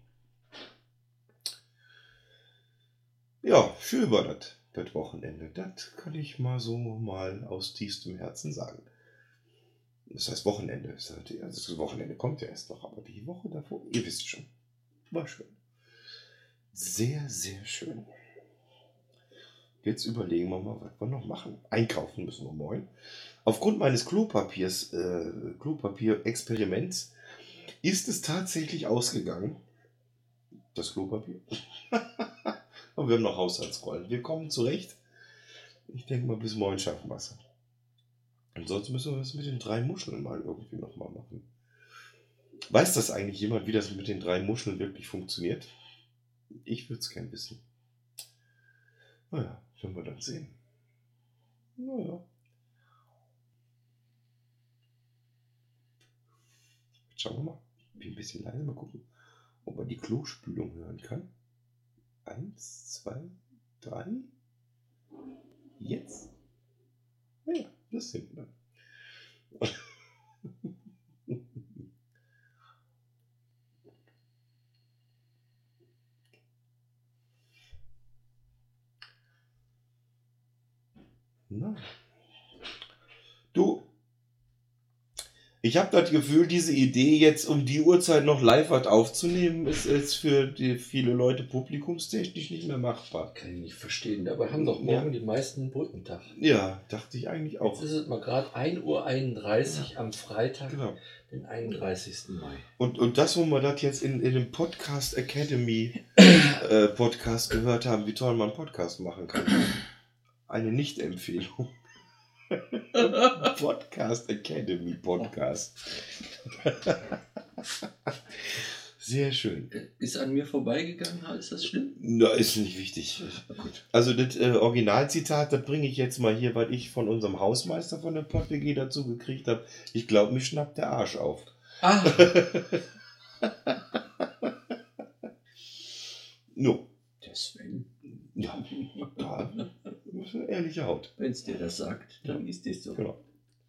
Ja, schön war das Wochenende. Das kann ich mal aus tiefstem Herzen sagen. Das heißt Wochenende. Das Wochenende kommt ja erst noch, aber die Woche davor, ihr wisst schon, war schön. Sehr, sehr schön. Jetzt überlegen wir mal, was wir noch machen. Einkaufen müssen wir morgen. Aufgrund meines Klopapier-Experiments ist es tatsächlich ausgegangen. Das Klopapier. Aber wir haben noch Haushaltsrollen. Wir kommen zurecht. Ich denke mal, bis morgen schaffen wir es. Ansonsten müssen wir das mit den 3 Muscheln mal irgendwie nochmal machen. Weiß das eigentlich jemand, wie das mit den 3 Muscheln wirklich funktioniert? Ich würde es gern wissen. Naja, werden wir dann sehen. Naja. Schauen wir mal. Ich bin ein bisschen leise. Mal gucken, ob man die Klospülung hören kann. 1, 2, 3. Jetzt. Ja, das sind wir. Na. Du, ich habe das Gefühl, diese Idee jetzt um die Uhrzeit noch live was aufzunehmen, ist für viele Leute publikumstechnisch nicht mehr machbar. Kann ich nicht verstehen. Dabei haben doch morgen die meisten einen Brückentag. Ja, dachte ich eigentlich auch. Jetzt ist es mal gerade 1:31 Uhr am Freitag, Genau. den 31. Mai. Und das, wo wir das jetzt in dem Podcast Academy Podcast gehört haben, wie toll man einen Podcast machen kann. Eine Nicht-Empfehlung. Podcast Academy Podcast. Sehr schön. Ist an mir vorbeigegangen, ist das schlimm? Na, ist nicht wichtig. Gut. Also das Originalzitat, das bringe ich jetzt mal hier, weil ich von unserem Hausmeister von der PodWG dazu gekriegt habe. Ich glaube, mich schnappt der Arsch auf. Ah. No. Der Sven. Ja, da ist eine ehrliche Haut. Wenn es dir das sagt, dann ist das so. Genau.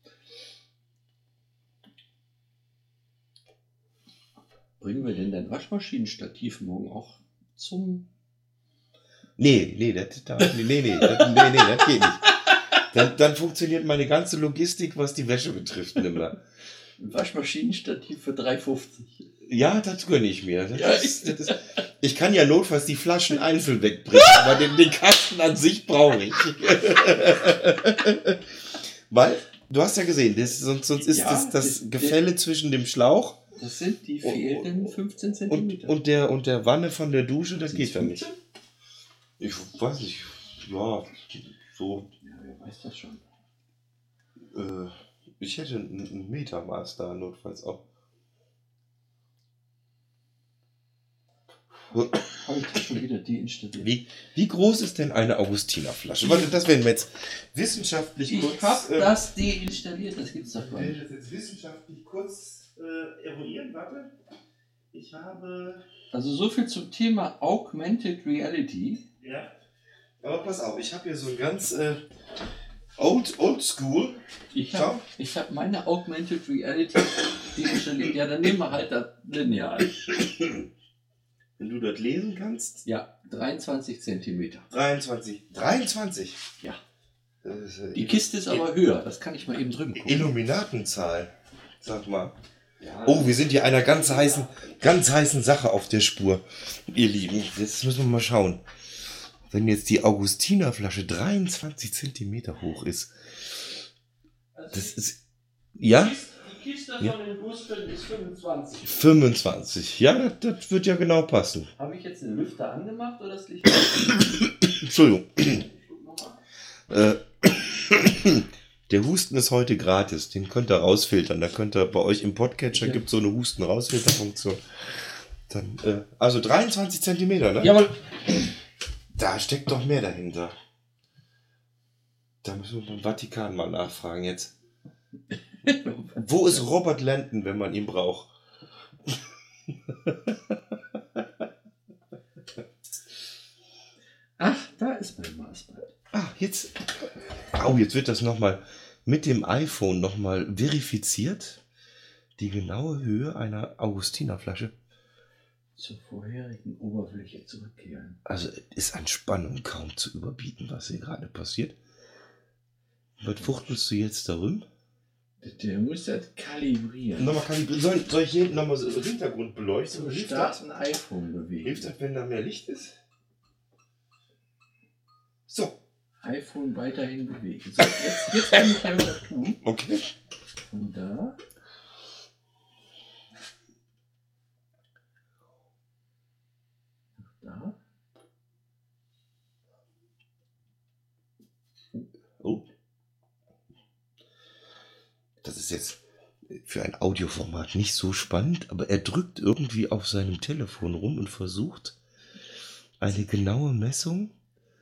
Bringen wir denn dein Waschmaschinenstativ morgen auch zum... Nee, das geht nicht. Dann funktioniert meine ganze Logistik, was die Wäsche betrifft, nicht mehr. Ein Waschmaschinenstativ für 3,50. Ja, das gönne ich mir. Das ist, ich kann ja notfalls die Flaschen einzeln wegbringen, aber den Kasten an sich brauche ich. Weil, du hast ja gesehen, sonst ist das Gefälle zwischen dem Schlauch. Das sind die fehlenden 15 cm. Und der Wanne von der Dusche, das geht ja nicht. Ich weiß nicht. Ja, so. Ja, wer weiß das schon. Ich hätte ein Metermaß da notfalls auch. Habe ich das schon wieder deinstalliert? Wie groß ist denn eine Augustinerflasche? Warte, das werden wir jetzt wissenschaftlich kurz... Ich habe das deinstalliert, das gibt's doch gar Ich nicht. werde das jetzt wissenschaftlich kurz eruieren. Warte. Ich habe... Also so viel zum Thema Augmented Reality. Ja. Aber pass auf, ich habe hier so ein ganz old school. Ich habe meine Augmented Reality deinstalliert. Ja, dann nehmen wir halt das Lineal. Wenn du das lesen kannst. Ja, 23 cm. 23. Ja. Die Kiste ist aber höher, das kann ich mal eben drüben gucken. Illuminatenzahl. Sag mal. Ja, Oh, wir sind hier einer ganz heißen Sache auf der Spur, ihr Lieben. Jetzt müssen wir mal schauen. Wenn jetzt die Augustinerflasche 23 cm hoch ist. Das ist... Ja? Die Kiste Ja. von den Lustern ist 25. 25. Ja, das wird ja genau passen. Habe ich jetzt den Lüfter angemacht oder das Licht? Entschuldigung. Nochmal. Der Husten ist heute gratis. Den könnt ihr rausfiltern. Da könnt ihr bei euch im Podcatcher Ja. gibt es so eine Husten-Rausfilter-Funktion. Dann, also 23 Zentimeter, ne? Jawohl. Da steckt doch mehr dahinter. Da müssen wir beim Vatikan mal nachfragen jetzt. Wo ist Robert Landon, wenn man ihn braucht? Ach, da ist mein Maßband. Jetzt wird das nochmal mit dem iPhone nochmal verifiziert. Die genaue Höhe einer Augustinerflasche. Zur vorherigen Oberfläche zurückkehren. Also es ist an Spannung kaum zu überbieten, was hier gerade passiert. Was fuchtelst du jetzt darum? Der muss das kalibrieren. Nochmal kalibrieren. Soll ich hier nochmal so Hintergrund beleuchten? Zum Start ein iPhone bewegen. Hilft das, wenn da mehr Licht ist? So, iPhone weiterhin bewegen. So, jetzt kann ich ja wieder tun. okay. Von da. Nach da. Oh. Das ist jetzt für ein Audioformat nicht so spannend, aber er drückt irgendwie auf seinem Telefon rum und versucht eine genaue Messung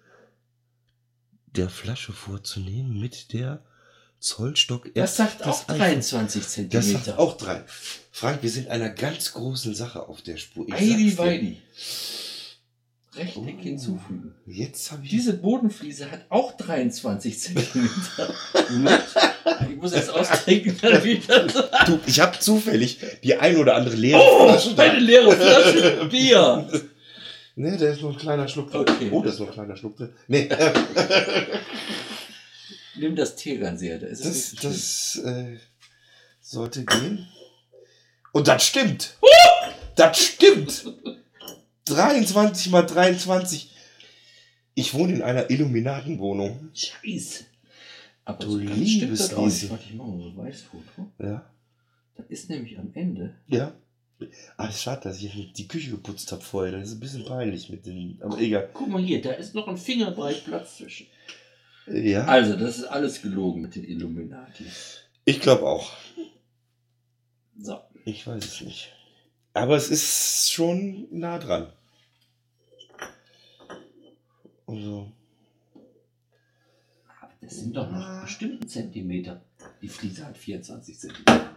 der Flasche vorzunehmen mit der Zollstock. Das sagt das auch iPhone. 23 Das Zentimeter. sagt auch 3. Frank, wir sind einer ganz großen Sache auf der Spur. Ich Heidi sag's dir. Weidi. Rechteck hinzufügen. Jetzt habe ich... Diese Bodenfliese hat auch 23 Zentimeter. Moment. Ich muss jetzt austrinken, dann wieder. Du, ich habe zufällig die ein oder andere leere Oh, Flasche da. eine leere Flasche Bier. Ne, da ist noch ein kleiner Schluck drin. Okay. Oh, da ist noch ein kleiner Schluck drin. Nee, Nimm das Tegernsee, da ist es nicht so schlimm. das sollte gehen. Und das stimmt. Das stimmt. 23 mal 23. Ich wohne in einer Illuminatenwohnung. Scheiße. Aber Du so ganz stimmt liebes das auch nicht. Lieschen. Warte, ich mache mal so ein Weißfoto. Ja. Das ist nämlich am Ende. Ja. Ah, schade, dass ich nicht die Küche geputzt habe vorher. Das ist ein bisschen peinlich mit den. Aber egal. Guck mal hier, da ist noch ein Fingerbreit Platz zwischen. Ja. Also, das ist alles gelogen mit den Illuminati. Ich glaube auch. So. Ich weiß es nicht. Aber es ist schon nah dran. Also. Aber das sind doch noch bestimmten Zentimeter. Die Fliese hat 24 Zentimeter.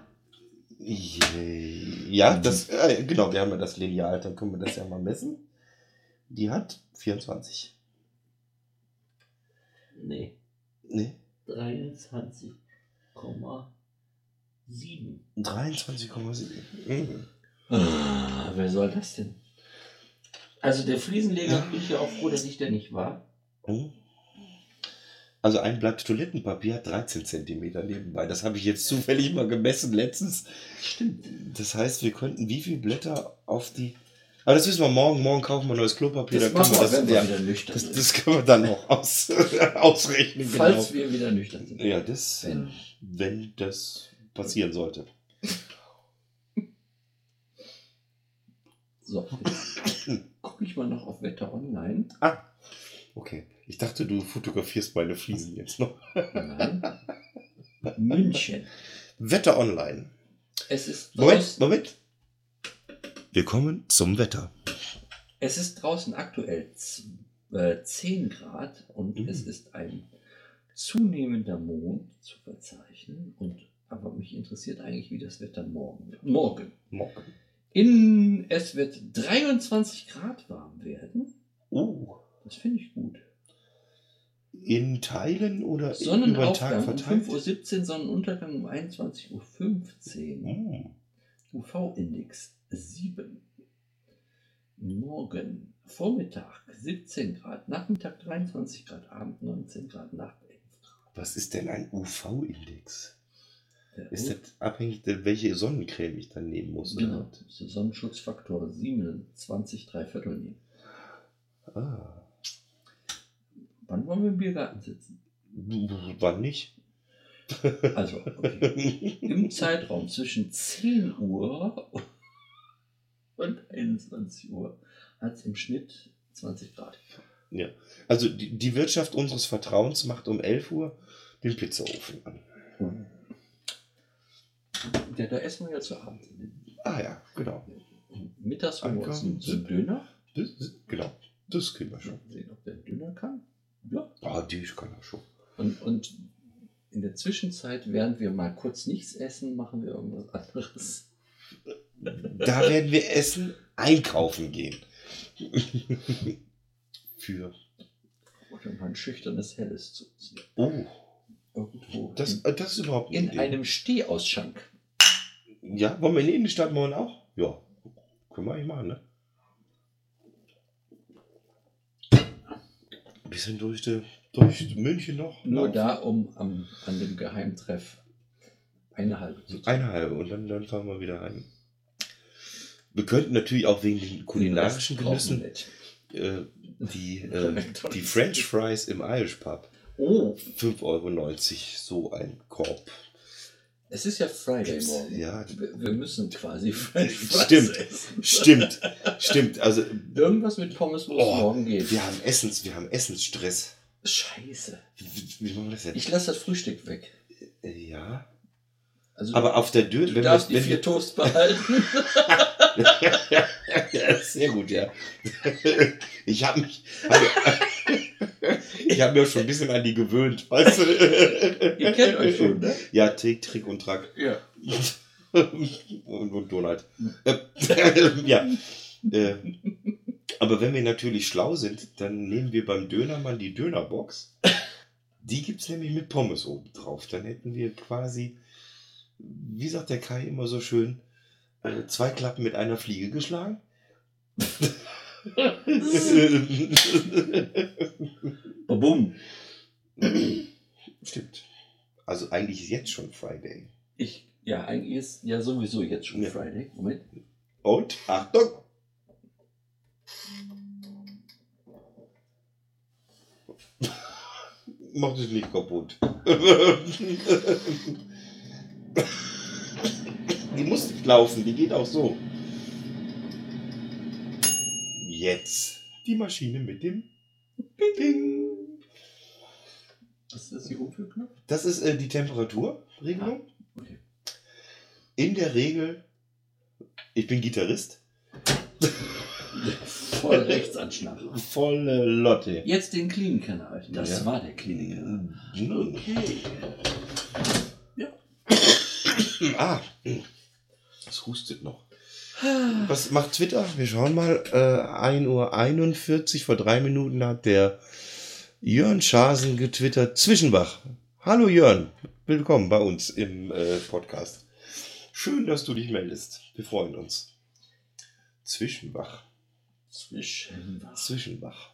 Ja, das, genau, wir haben ja das Lineal, dann können wir das ja mal messen. Die hat 24. Nee, Nee, 23,7. 23,7. Mhm. Ah, wer soll das denn? Also der Fliesenleger bin ich ja auch froh, dass ich der nicht war. Mhm. Also ein Blatt Toilettenpapier hat 13 Zentimeter nebenbei. Das habe ich jetzt zufällig mal gemessen letztens. Stimmt. Das heißt, wir könnten wie viele Blätter auf die... Aber das wissen wir morgen. Morgen kaufen wir neues Klopapier. Das dann machen können wir, wenn wir ja, wieder nüchtern das, sind. das können wir dann noch ausrechnen. Falls wir wieder nüchtern sind. Ja, das, wenn das passieren sollte. So, jetzt gucke ich mal noch auf Wetter Online. Ah, okay. Ich dachte, du fotografierst meine Fliesen jetzt noch. Nein. München. Wetter online. Es ist Moment, draußen, Moment. Wir kommen zum Wetter. es ist draußen aktuell 10 Grad und es ist ein zunehmender Mond zu verzeichnen. Aber mich interessiert eigentlich, wie das Wetter morgen wird. Morgen. Es wird 23 Grad warm werden. Das finde ich gut. In Teilen oder über den Sonnenaufgang Tag um verteilt? 5:17 Uhr, Sonnenuntergang um 21:15 Uhr. Mm. UV-Index 7. Morgen, Vormittag 17 Grad, Nachmittag 23 Grad, Abend 19 Grad, Nacht 11 Grad. Was ist denn ein UV-Index? Der Ist das abhängig, welche Sonnencreme ich dann nehmen muss? oder Genau, was? das ist Sonnenschutzfaktor 27, 3/4 nehmen. Ah. Wann wollen wir im Biergarten sitzen? Wann nicht? Also, okay. Im Zeitraum zwischen 10 Uhr und 21 Uhr hat es im Schnitt 20 Grad. Ja. Also die Wirtschaft unseres Vertrauens macht um 11 Uhr den Pizzaofen an. Ja, da essen wir ja zu Abend. Ah ja, genau. Mittags haben wir uns einen Döner. Genau, das können wir schon. Mal sehen, ob der Döner kann. Ja. Ah, die kann er schon. Und in der Zwischenzeit, während wir mal kurz nichts essen, machen wir irgendwas anderes. Da werden wir essen, einkaufen gehen. Für. Oder mal ein schüchternes Helles zu uns. Oh, Irgendwo. das ist überhaupt eine in Idee. einem Stehausschank. Ja, wollen wir in die Innenstadt morgen auch? Ja, können wir eigentlich machen, ne? Ein bisschen durch München noch. Nur laufen. da, um an dem Geheimtreff eine halbe zu tun. Eine halbe und dann fahren wir wieder heim. Wir könnten natürlich auch wegen den kulinarischen Genüssen die French Fries im Irish Pub. Oh, 5,90 Euro, so ein Korb. es ist ja Friday morgen. Ja, Wir müssen quasi French Fries stimmt, essen. stimmt. Also, Irgendwas mit Pommes, wo es morgen geht. wir haben Essensstress. Scheiße. Wie machen wir das denn? Ich lasse das Frühstück weg. Ja. Also Aber auf der Dürre... du darfst die 4 Toast behalten. Ja, sehr gut, ja. Ich habe mich schon ein bisschen an die gewöhnt, weißt du? Ihr kennt euch schon, ne? Ja, Trick und Track. Ja. und Donald. Ja. Aber wenn wir natürlich schlau sind, dann nehmen wir beim Dönermann die Dönerbox. Die gibt es nämlich mit Pommes oben drauf. Dann hätten wir quasi, wie sagt der Kai immer so schön, 2 Klappen mit einer Fliege geschlagen. Bum. Stimmt. Also eigentlich ist jetzt schon Friday. Ja, eigentlich ist ja sowieso jetzt schon Ja. Friday. Moment. Und Achtung! Mach das nicht kaputt. Die muss nicht laufen, die geht auch so. Jetzt die Maschine mit dem Ping. Was ist hier oben für ein Knopf? Das ist die Temperaturregelung. Okay. In der Regel, ich bin Gitarrist. Voll Rechtsanschlag. Volle Lotte. Jetzt den Clean-Kanal. Das Ja. war der Clean-Kanal. Okay. Ja. Ah, es hustet noch. Was macht Twitter? Wir schauen mal. 1:41 Uhr, vor 3 Minuten hat der Jörn Schasen getwittert. Zwischenbach. Hallo Jörn, willkommen bei uns im Podcast. Schön, dass du dich meldest. Wir freuen uns. Zwischenbach. Zwischenbach.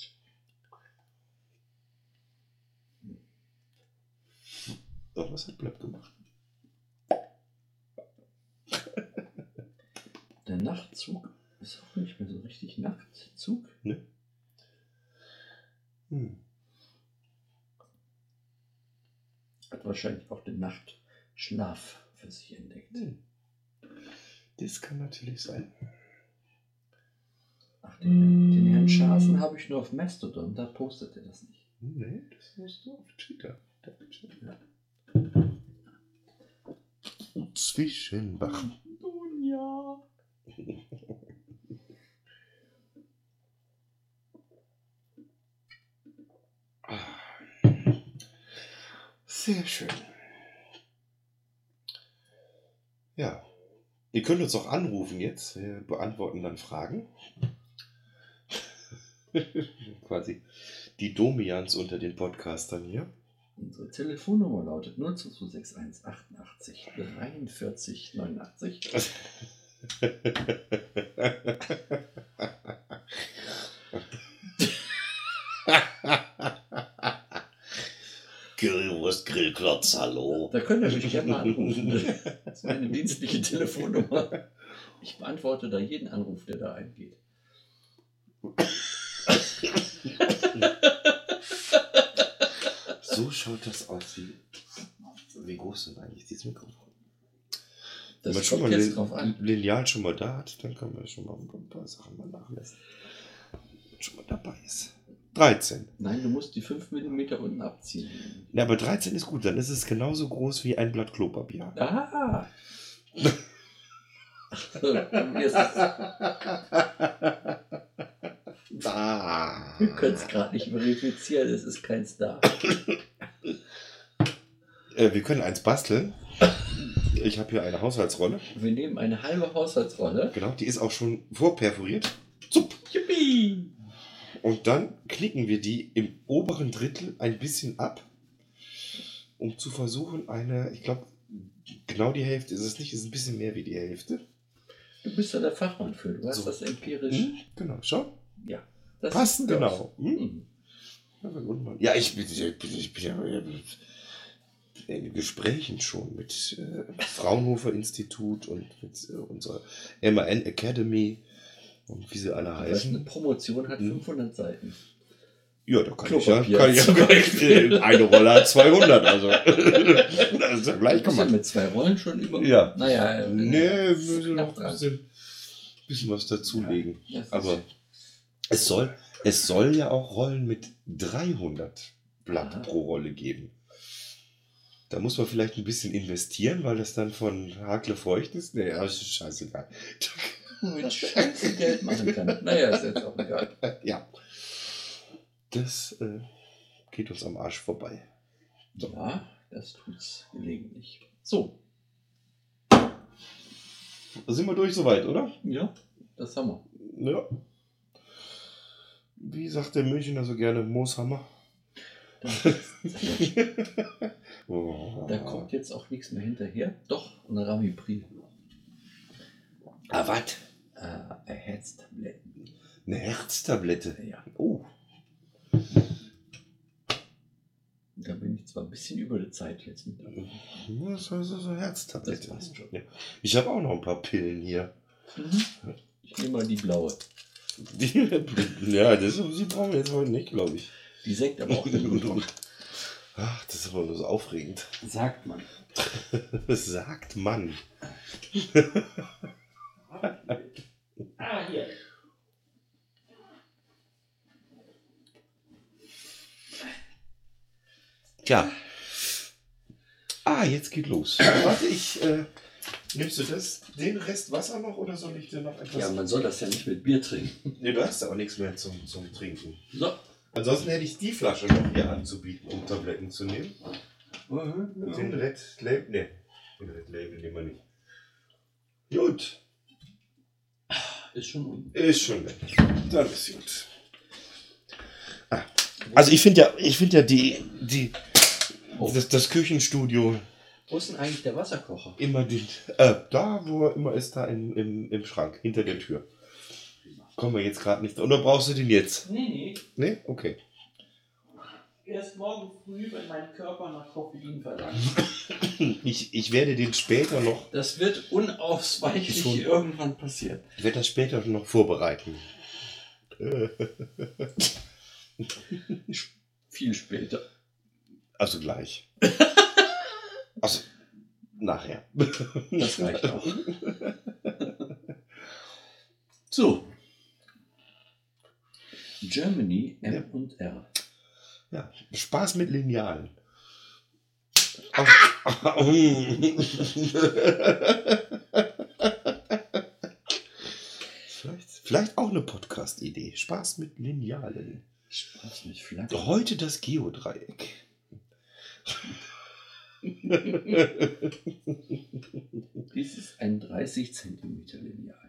Doch, was hat Bleib gemacht? Der Nachtzug ist auch nicht mehr so richtig Nachtzug. Ne? Hat wahrscheinlich auch den Nachtschlaf für sich entdeckt. Das kann natürlich sein. Ach, den Herrn Schasen habe ich nur auf Mastodon, da postet er das nicht. Nee, das musst du auf Twitter. Zwischenbach. Nun ja. Sehr schön. Ja. Ihr könnt uns auch anrufen jetzt. Wir beantworten dann Fragen. Quasi die Domians unter den Podcastern hier. Unsere Telefonnummer lautet 02261 88 43 89. Grillwurst, Grillklotz, hallo. Da könnt ihr mich gerne mal anrufen. Das ist meine dienstliche Telefonnummer. Ich beantworte da jeden Anruf, der da eingeht. So schaut das aus. denn eigentlich dieses Mikrofon? Das Wenn man schon kommt mal jetzt drauf an. Lineal schon mal da hat, dann kann man schon mal ein paar Sachen mal nachmessen. Wenn schon mal dabei ist. 13. Nein, du musst die 5 mm unten abziehen. Ja, aber 13 ist gut, dann ist es genauso groß wie ein Blatt Klopapier. Ah! Wir können es gerade nicht verifizieren, es ist kein Star. Wir können eins basteln. Ich habe hier eine Haushaltsrolle. Wir nehmen eine halbe Haushaltsrolle. Genau, die ist auch schon vorperforiert. Zup. Yippie! Und dann knicken wir die im oberen Drittel ein bisschen ab, um zu versuchen, ich glaube, genau die Hälfte ist es nicht, ist ein bisschen mehr wie die Hälfte. Du bist ja der Fachmann für, du hast So. das empirisch. Genau, schau. Ja. Das Passt, sieht gut genau. aus. Mhm. Ja, ich bin ja in Gesprächen schon mit Fraunhofer Institut und mit unserer MAN Academy und wie sie alle Weißt du, heißen. eine Promotion hat 500 Seiten. Ja, da kann Klopapier. ich ja eine Rolle hat 200, also das ist ja gleich Komm gemacht. mit 2 Rollen schon über. Ja. Naja, Nee, wir müssen knapp noch dran. ein bisschen was dazulegen. Ja, das ist- Aber es soll ja auch Rollen mit 300 Blatt Aha. pro Rolle geben. Da muss man vielleicht ein bisschen investieren, weil das dann von Hakle feucht ist. Nee, aber ist scheißegal. mit Scheiße Geld machen kann. Naja, ist jetzt auch egal. Ja. Das geht uns am Arsch vorbei. So. Ja, das tut's gelegentlich. So, Sind wir durch soweit, oder? ja, das haben wir. Ja. Wie sagt der Münchner so gerne, Mooshammer? Da kommt jetzt auch nichts mehr hinterher. Doch, eine Ramipril. Ah, was? Herztabletten. Eine Herztablette. Ja, Oh. da bin ich zwar ein bisschen über der Zeit jetzt mit. Das ist so Herztablette. Das passt schon. Ja. Ich habe auch noch ein paar Pillen hier. Ich nehme mal die blaue. Ja, die brauchen wir jetzt heute nicht, glaube ich. Die senkt aber auch den Blutdruck. Ach, das ist aber nur so aufregend. Sagt man. Das sagt man. Ah, hier. Tja. Jetzt geht los. Warte, nimmst du den Rest Wasser noch oder soll ich dir noch etwas? Ja, man soll das ja nicht mit Bier trinken. Nee, du hast ja auch nichts mehr zum Trinken. So. Ansonsten hätte ich die Flasche noch hier anzubieten, um Tabletten zu nehmen. Den Red Label, nee, den Red Label nehmen wir nicht. Gut, Ist schon. ist schon nett. Dann ist gut. Also ich finde ja das Küchenstudio Wo ist denn eigentlich der Wasserkocher? immer da, wo er immer ist, da im Schrank, hinter der Tür. Kommen wir jetzt gerade nicht. Oder brauchst du den jetzt? Nee. Nee? Okay. Erst morgen früh, wenn mein Körper nach Koffein verlangt. Ich werde den später noch, Das wird unausweichlich Schon. irgendwann passieren. ich werde das später noch vorbereiten. Viel später. Also gleich. Also nachher. Das reicht auch. So. Germany M&R. Ja, Spaß mit Linealen. Vielleicht auch eine Podcast-Idee. Spaß mit Linealen. Spaß mit Flaggen. Heute das Geodreieck. Dies ist ein 30 cm Lineal.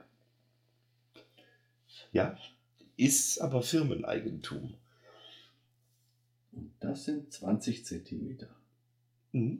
Ja, ist aber Firmeneigentum. Und das sind 20 cm. Mhm.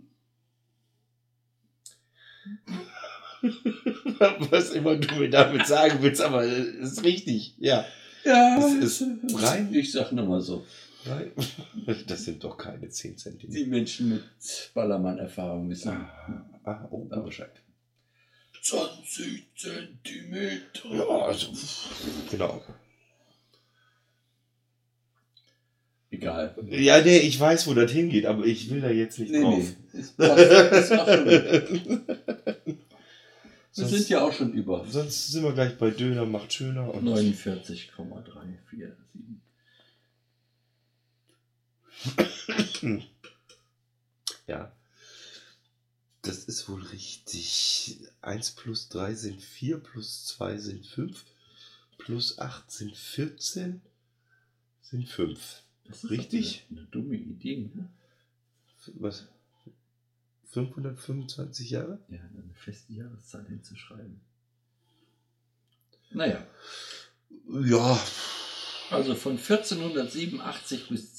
Was immer du mir damit sagen willst, aber es ist richtig, ja. Ja, Es ist rein. Ich sag nur mal so. Nein, das sind doch keine 10 cm. Die Menschen mit Ballermann-Erfahrung wissen Oh, Bescheid. 20 cm. ja, also, genau. Egal. Ja, nee, ich weiß, wo das hingeht, aber ich will da jetzt nicht drauf. Das macht schon gut. Wir sind ja auch schon über. Sonst sind wir gleich bei Döner macht schöner. Und 49,347. Ja. Das ist wohl richtig. 1 plus 3 sind 4, plus 2 sind 5, plus 8 sind 14, sind 5. Das ist richtig? Eine dumme Idee, ne? Was? 525 Jahre? Ja, eine feste Jahreszahl hinzuschreiben. Naja. Ja. Also von 1487 bis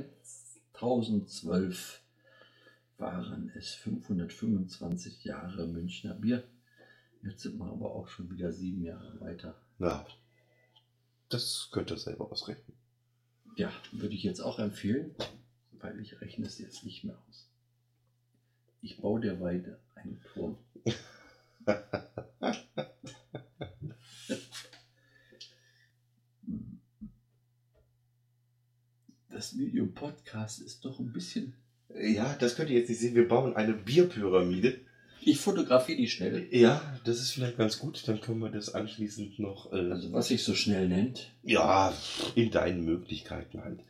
2012 waren es 525 Jahre Münchner Bier. Jetzt sind wir aber auch schon wieder 7 Jahre weiter. Ja. Das könnt ihr selber ausrechnen. Ja, würde ich jetzt auch empfehlen, weil ich rechne es jetzt nicht mehr aus. Ich baue der Weide einen Turm. Das Video-Podcast ist doch ein bisschen... Ja, das könnt ihr jetzt nicht sehen. Wir bauen eine Bierpyramide. Ich fotografiere die schnell. Ja, das ist vielleicht ganz gut. Dann können wir das anschließend noch... Also was sich so schnell nennt. Ja, in deinen Möglichkeiten halt.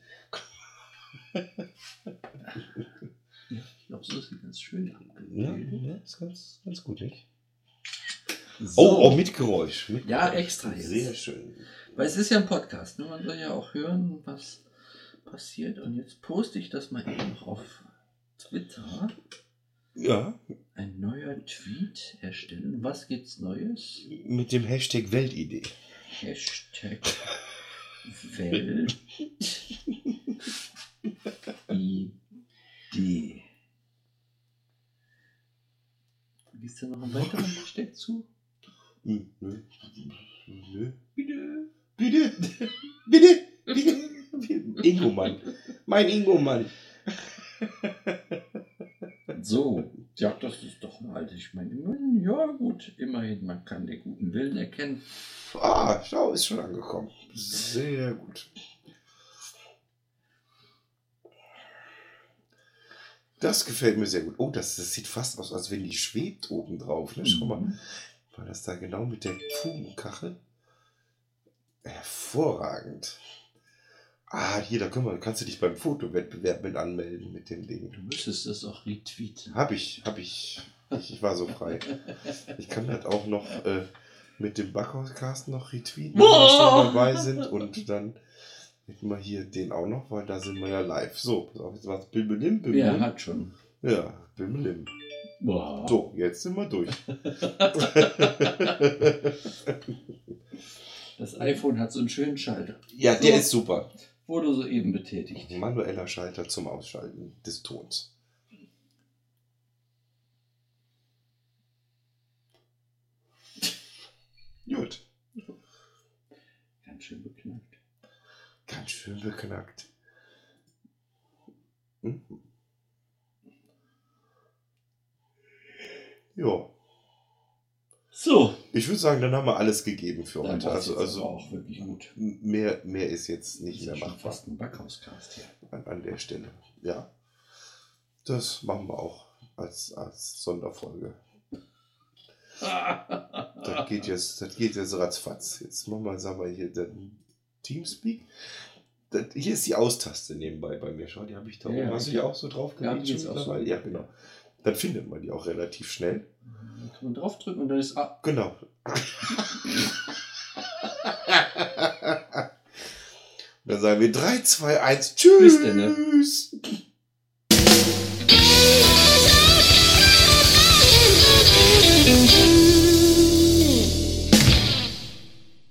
Ja, ich glaube, so ist sie ganz schön Ja, abgebildet. ja, ist ganz gut, nicht? So. Oh, mit Geräusch. Mit Ja, Geräusch. extra jetzt. Sehr schön. Weil es ist ja ein Podcast, ne? Man soll ja auch hören, was passiert. Und jetzt poste ich das mal eben noch auf Twitter. Ja, Ein neuer Tweet erstellen. Was gibt's Neues? mit dem Hashtag Weltidee. Hashtag Weltidee. Gibt's da noch einen weiteren Hashtag zu? Nö. Bitte. Bitte. Ingo-Mann. Mein Ingo-Mann. So, ja, das ist doch mal, ich meine, ja gut, immerhin, man kann den guten Willen erkennen. Ah, schau, ist schon angekommen. Sehr gut. Das gefällt mir sehr gut. Oh, das sieht fast aus, als wenn die schwebt oben drauf. Ne? Schau mal, war das da genau mit der Fugenkachel? Hervorragend. Ah, hier, kannst du dich beim Fotowettbewerb mit anmelden mit dem Ding. Du müsstest das auch retweeten. Hab ich. Ich war so frei. Ich kann das auch noch mit dem Backhauscast noch retweeten, wenn wir schon dabei sind. Und dann hätten wir hier den auch noch, weil da sind wir ja live. So, pass auf, jetzt war's Bimmelim. Wer hat schon? Ja, Bimmelim. Wow. So, jetzt sind wir durch. Das iPhone hat so einen schönen Schalter. Ja, der ist super. Wurde soeben betätigt. Manueller Schalter zum Ausschalten des Tons. Gut. Ganz schön beknackt. Ganz schön beknackt. Mhm. Ja. So. Ich würde sagen, dann haben wir alles gegeben für Dann heute. war's jetzt Also aber auch wirklich gut. mehr ist jetzt nicht Ist mehr ja schon machbar fast ein Backhauscast hier. an der Stelle. Ja. Das machen wir auch als Sonderfolge. Das geht jetzt ratzfatz. Jetzt machen wir, sagen wir hier den Teamspeak. Hier ist die Austaste nebenbei bei mir. Schau, die habe ich da oben. Ja, Hast du die auch so drauf Ja, gelegt? die ist auch so. Ja, genau. Dann findet man die auch relativ schnell. Dann kann man draufdrücken und dann ist... Genau. Dann sagen wir 3, 2, 1, tschüss. Bis denn, ne?